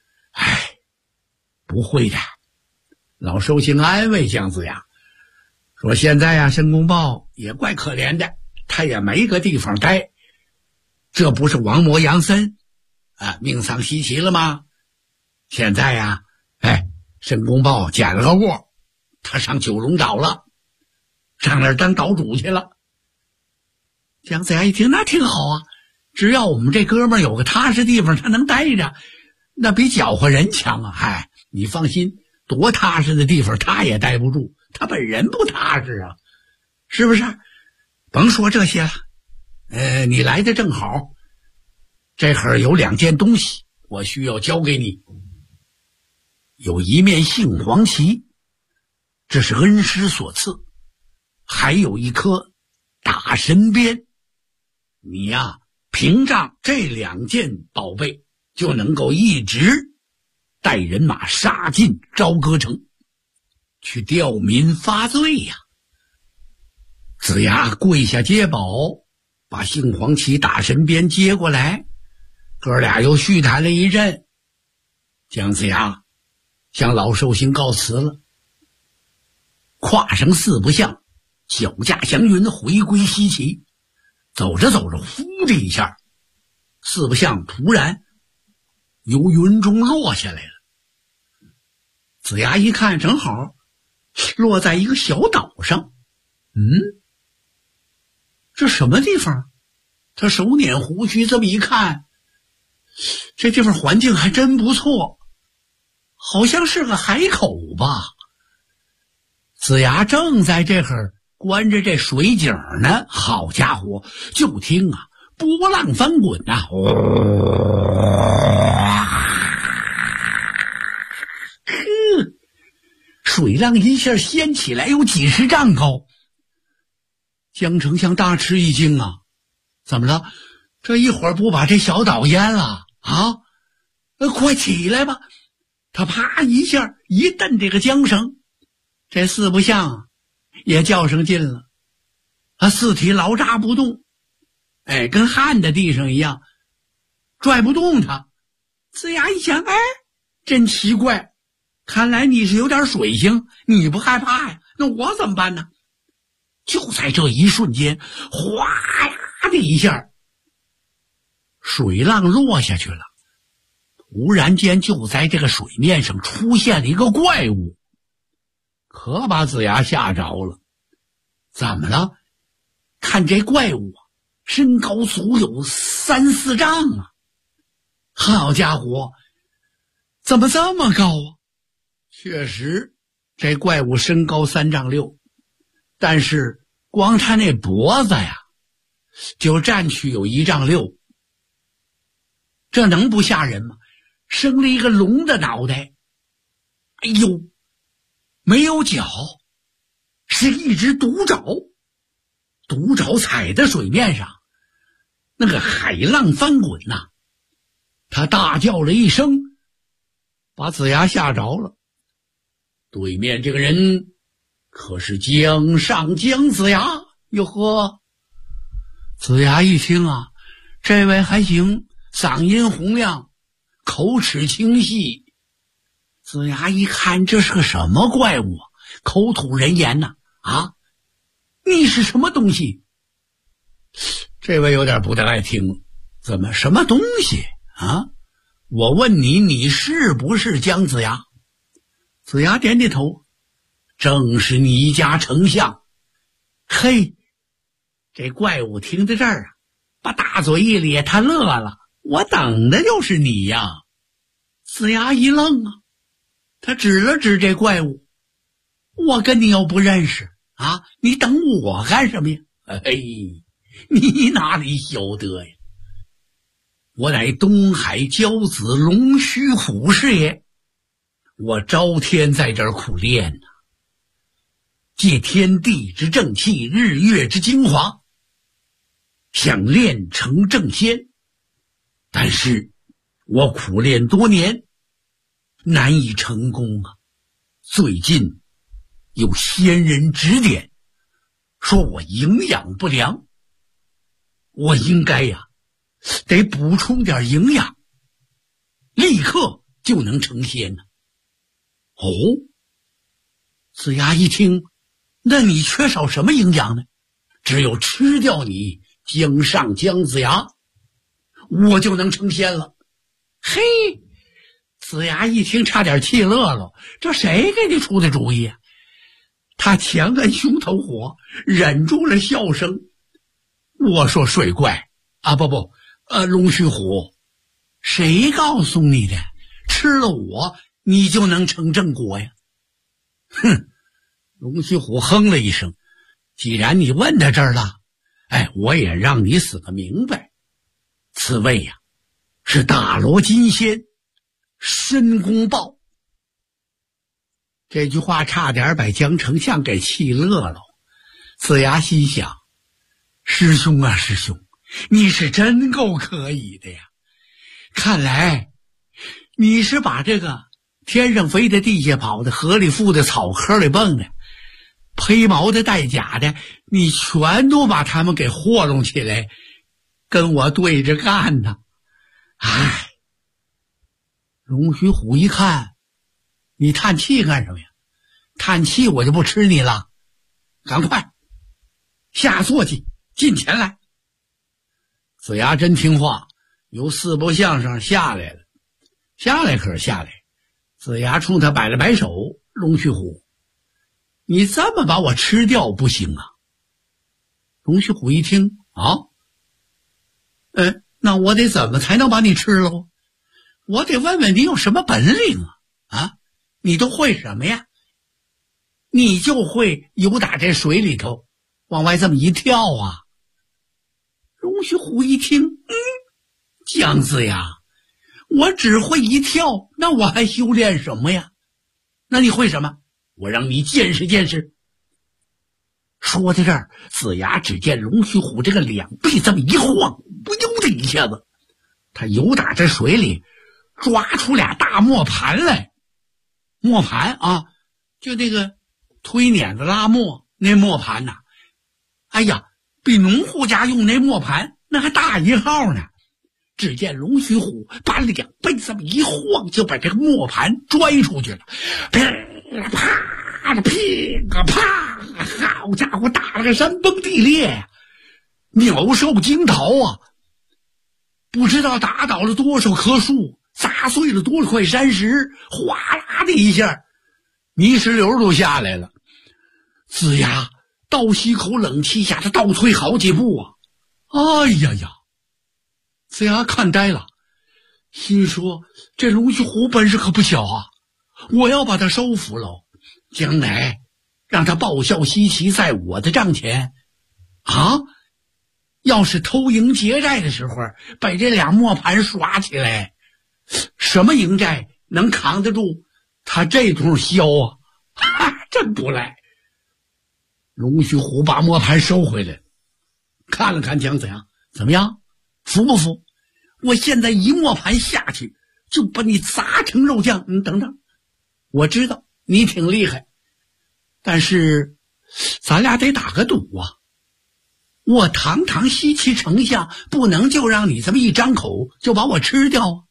不会的。老寿星安慰姜子牙说，现在申公豹也怪可怜的，他也没个地方待，这不是王魔杨森命丧西岐了吗？现在申公豹捡了个窝，他上九龙岛了，上那儿当岛主去了。姜子牙一听，那挺好只要我们这哥们儿有个踏实地方他能待着，那比搅和人强你放心，多踏实的地方他也待不住，他本人不踏实是不是？甭说这些了，你来的正好，这会儿有2件东西我需要交给你。有一面杏黄旗，这是恩师所赐，还有一颗大神鞭。你凭仗这2件宝贝，就能够一直带人马杀进朝歌城，去吊民发罪子牙跪下接宝，把杏黄旗大神鞭接过来，哥俩又叙谈了一阵。姜子牙向老寿星告辞了，跨上4不像， 脚驾祥云，回归西岐。走着走着，呼的一下，四不像突然由云中落下来了。子牙一看，正好落在一个小岛上。这什么地方？他手捻胡须，这么一看，这地方环境还真不错，好像是个海口吧。子牙正在这会儿观着这水景呢，好家伙，就听啊，波浪翻滚啊，水浪一下掀起来有几十丈高。江丞相大吃一惊啊，怎么了？这一会儿不把这小岛淹了啊？快起来吧！他啪一下一蹬这个缰绳，这四不像啊也较上劲了，他四体老扎不动，跟焊在地上一样，拽不动他。子牙一想，真奇怪，看来你是有点水性，你不害怕呀？那我怎么办呢？就在这一瞬间，哗啦的一下，水浪落下去了。突然间，就在这个水面上出现了一个怪物，可把子牙吓着了。怎么了？看这怪物啊，身高足有3、4丈啊！好家伙，怎么这么高啊？确实，这怪物身高3丈6，但是光他那脖子呀，就占去有1丈6，这能不吓人吗？生了一个龙的脑袋，哎呦，没有脚，是一只独爪，独爪踩在水面上，那个海浪翻滚呐，他大叫了一声，把子牙吓着了。对面这个人可是江上姜子牙。哟呵，子牙一听啊，这位还行，嗓音洪亮，口齿清晰。子牙一看，这是个什么怪物啊？口吐人言呐！啊，你是什么东西？这位有点不太爱听了。怎么什么东西啊？我问你，你是不是姜子牙？子牙点点头，正是你家丞相。嘿，这怪物听到这儿啊，把大嘴一咧，他乐了。我等的就是你呀！子牙一愣啊，他指了指这怪物，我跟你又不认识啊，你等我干什么呀？你哪里晓得呀？我乃东海骄子龙须虎是也，我朝天在这儿苦练呐，借天地之正气，日月之精华，想练成正仙。但是我苦练多年，难以成功啊！最近有仙人指点，说我营养不良，我应该呀，得补充点营养，立刻就能成仙呢。哦，子牙一听，那你缺少什么营养呢？只有吃掉你姜上姜子牙，我就能成仙了。嘿，子牙一听差点气乐了，这谁给你出的主意啊？他强按胸头火，忍住了笑声。我说水怪啊，龙须虎，谁告诉你的？吃了我，你就能成正果呀？哼！龙须虎哼了一声，既然你问到这儿了，我也让你死个明白。此位呀，是大罗金仙申公豹。这句话差点把姜丞相给气乐了。子牙心想，师兄啊师兄，你是真够可以的呀！看来你是把这个天上飞的、地下跑的、河里浮的、草坑里蹦的、披毛的、带甲的，你全都把他们给和弄起来，跟我对着干呢。龙须虎一看，你叹气干什么呀？叹气我就不吃你了，赶快下坐去，进前来。子牙真听话，由四包相声下来了。下来可是下来，子牙冲他摆了摆手：“龙须虎，你这么把我吃掉不行啊！”龙须虎一听啊，那我得怎么才能把你吃了？我得问问你有什么本领啊？啊，你都会什么呀？你就会游打这水里头，往外这么一跳啊！龙须虎一听，姜子牙，我只会一跳，那我还修炼什么呀？那你会什么？我让你见识见识。说到这儿，子牙只见龙须虎这个两臂这么一晃，不悠的一下子，他游打这水里，抓出俩大磨盘来。磨盘啊，就那个推碾子拉磨那磨盘呐，哎呀，比农户家用那磨盘那还大一号呢。只见龙须虎把两臂这么一晃，就把这个磨盘拽出去了，噼里啪啦，噼个啪，好家伙，打了个山崩地裂呀，鸟兽惊逃啊！不知道打倒了多少棵树，砸碎了多少块山石，哗啦的一下，泥石流都下来了。子牙倒吸口冷气，下他倒退好几步啊！哎呀呀！子牙看呆了，心说这龙须虎本事可不小啊，我要把他收服喽，将来让他报效西岐，在我的帐前啊，要是偷营劫寨的时候把这俩磨盘耍起来，什么营寨能扛得住他这通削啊？哈，真不赖。龙须虎把磨盘收回来，看了看姜子牙，怎么样，服不服？我现在一磨盘下去，就把你砸成肉酱。你等等，我知道你挺厉害，但是咱俩得打个赌啊！我堂堂西岐丞相，不能就让你这么一张口就把我吃掉啊！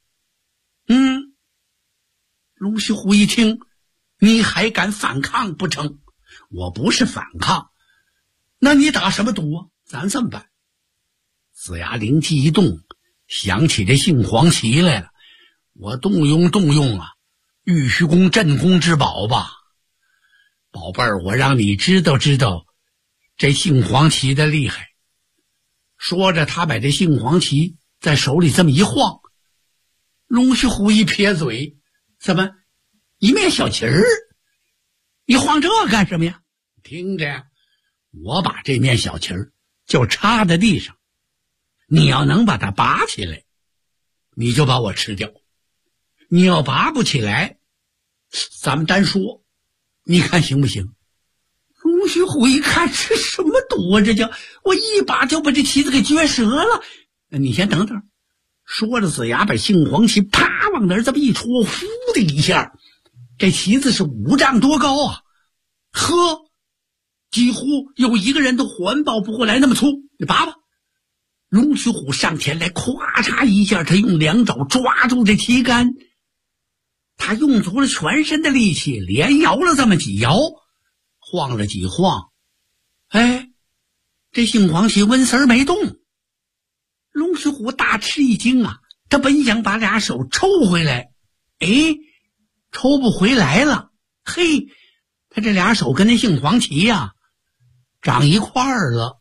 龙须虎一听，你还敢反抗不成？我不是反抗，那你打什么赌啊？咱这么办。子牙灵机一动，想起这杏黄旗来了，我动用啊，玉虚宫镇宫之宝吧。宝贝儿，我让你知道知道这杏黄旗的厉害。说着，他把这杏黄旗在手里这么一晃。龙须虎一撇嘴，怎么一面小旗儿？你晃这干什么呀？听着呀，我把这面小旗儿就插在地上，你要能把它拔起来，你就把我吃掉。你要拔不起来，咱们单说，你看行不行？龙须虎一看，这什么赌啊？这叫我一把就把这旗子给撅折了。你先等等。说着，子牙把杏黄旗啪往那儿这么一戳，呼的一下，这旗子是5丈多高啊！呵，几乎有一个人都环抱不过来那么粗。你拔吧。龙须虎上前来，咵嚓一下，他用两爪抓住这旗杆，他用足了全身的力气，连摇了这么几摇，晃了几晃，哎，这杏黄旗纹丝没动。龙须虎大吃一惊啊，他本想把俩手抽回来，哎，抽不回来了。嘿，他这俩手跟那杏黄旗呀长一块儿了。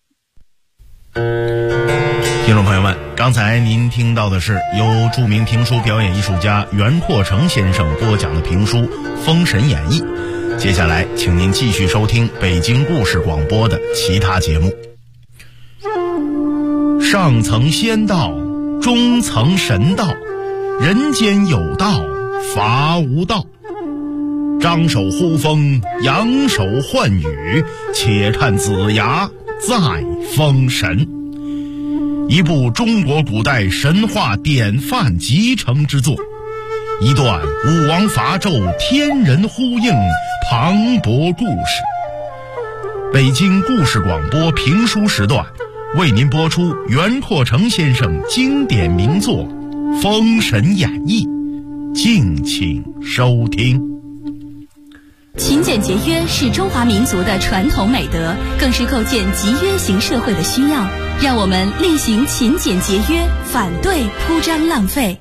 听众朋友们，刚才您听到的是由著名评书表演艺术家袁阔成先生播讲的评书《封神演义》。接下来请您继续收听北京故事广播的其他节目。上层仙道，中层神道，人间有道，伐无道。张手呼风，扬手唤雨，且看子牙再封神。一部中国古代神话典范集成之作，一段武王伐纣天人呼应磅礴故事。北京故事广播评书时段为您播出袁阔成先生经典名作《封神演义》，敬请收听。 亲勤俭节约是中华民族的传统美德，更是构建集约型社会的需要。让我们厉行勤俭节约，反对铺张浪费。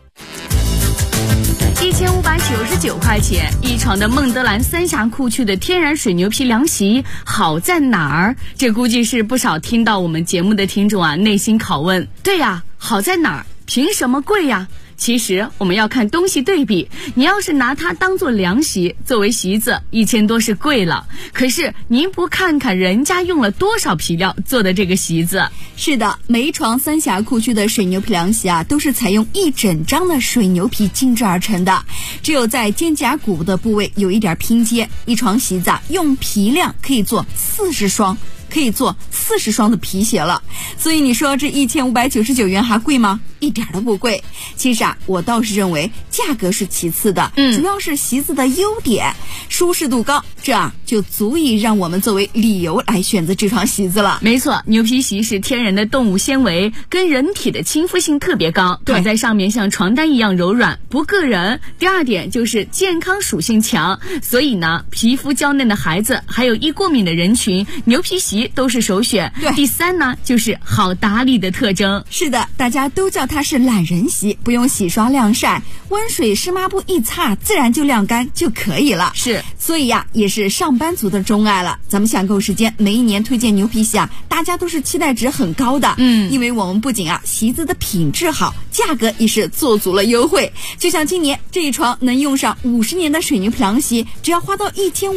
1599块钱一床的孟德兰三峡库区的天然水牛皮凉席，好在哪儿？这估计是不少听到我们节目的听众啊内心拷问。对呀，好在哪儿？凭什么贵呀？其实我们要看东西对比，你要是拿它当做凉席，作为席子，1000多是贵了。可是您不看看人家用了多少皮料做的这个席子？ 是的，每一床三峡库区的水牛皮凉席啊，都是采用一整张的水牛皮精制而成的，只有在肩胛骨的部位有一点拼接。一床席子啊，用皮量可以做40双。可以做40双的皮鞋了，所以你说这1599元还贵吗？一点都不贵。其实啊，我倒是认为价格是其次的，主要是席子的优点，舒适度高，这啊就足以让我们作为理由来选择这床席子了。 没错，牛皮席是天然的动物纤维，跟人体的亲肤性特别高，躺在上面像床单一样柔软，不硌人。第二点就是健康属性强，所以呢，皮肤娇嫩的孩子还有易过敏的人群，牛皮席都是首选。第三呢，就是好打理的特征。 是的，大家都叫它是懒人席，不用洗刷晾晒，温水湿抹布一擦，自然就晾干就可以了。 是， 所以呀，也是上班族的钟爱了。咱们享购时间每一年推荐牛皮席啊，大家都是期待值很高的。因为我们不仅啊席子的品质好，价格也是做足了优惠。就像今年这一床能用上50年的水牛皮凉席，只要花到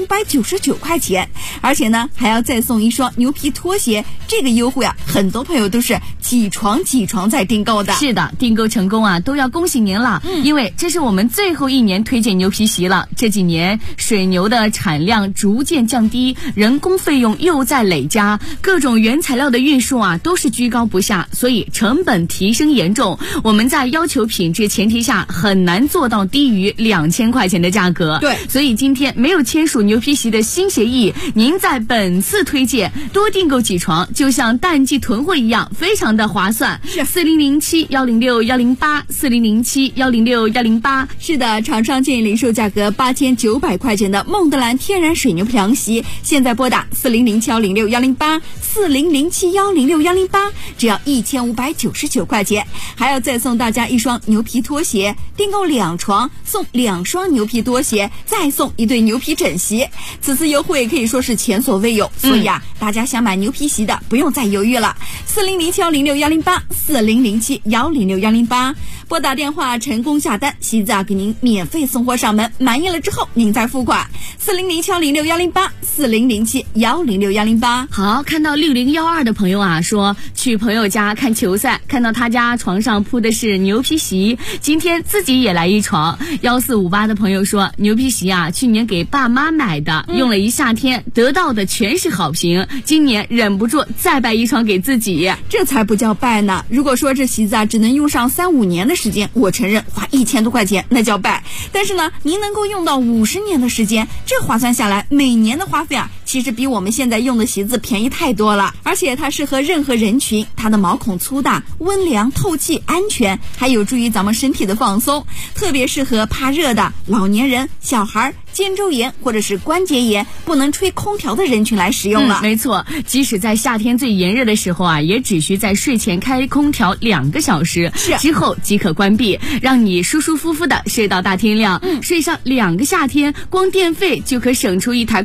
1599块钱，而且呢还要再送一双牛皮拖鞋。这个优惠啊，很多朋友都是几床在订购的。 是的，订购成功啊，都要恭喜您了。因为这是我们最后一年推荐牛皮席了。这几年水牛的产量逐渐降低，人工费用又在累加，各种原材料的运输啊都是居高不下，所以成本提升严重。我们在要求品质前提下，很难做到低于2000块钱的价格。 对， 所以今天没有签署牛皮席的新协议，您在本次推荐多订购几床，就像淡季囤货一样，非常的划算。 是 4007-106-108，4007-106-108。 是的，厂商建议零售价格8900块钱的孟德兰天然水牛皮凉席，现在拨打4007-106-108，4007-106-108，只要1599块钱，还要再送大家一双牛皮拖鞋，订购2床送2双牛皮拖鞋，再送一对牛皮枕席。此次优惠可以说是前所未有，所以啊，大家想买牛皮席的不用再犹豫了。4007-106-108，4007-106-108，拨打电话成功下单，席子啊给您免费送货上门，满意了之后您再付款。4007-106-108， 4007-106-108。 好，看到6012的朋友啊说去朋友家看球赛，看到他家床上铺的是牛皮席，今天自己也来一床。1458的朋友说牛皮席啊去年给爸妈买的，用了一夏天，得到的全是好评，今年忍不住再摆一床给自己。 这才不叫拜呢。如果说这席子啊只能用上3-5年的时间，我承认花1000多块钱那叫拜。但是呢，您能够用到50年的时间，这划算下来，每年的花费啊，其实比我们现在用的席子便宜太多了。而且它适合任何人群，它的毛孔粗大，温凉透气安全，还有助于咱们身体的放松，特别适合怕热的老年人、小孩、肩周炎或者是关节炎不能吹空调的人群来使用了。 没错，即使在夏天最炎热的时候啊，也只需在睡前开空调2个小时，之后即可关闭，让你舒舒服服的睡到大天亮。睡上2个夏天，光电费就可省出一台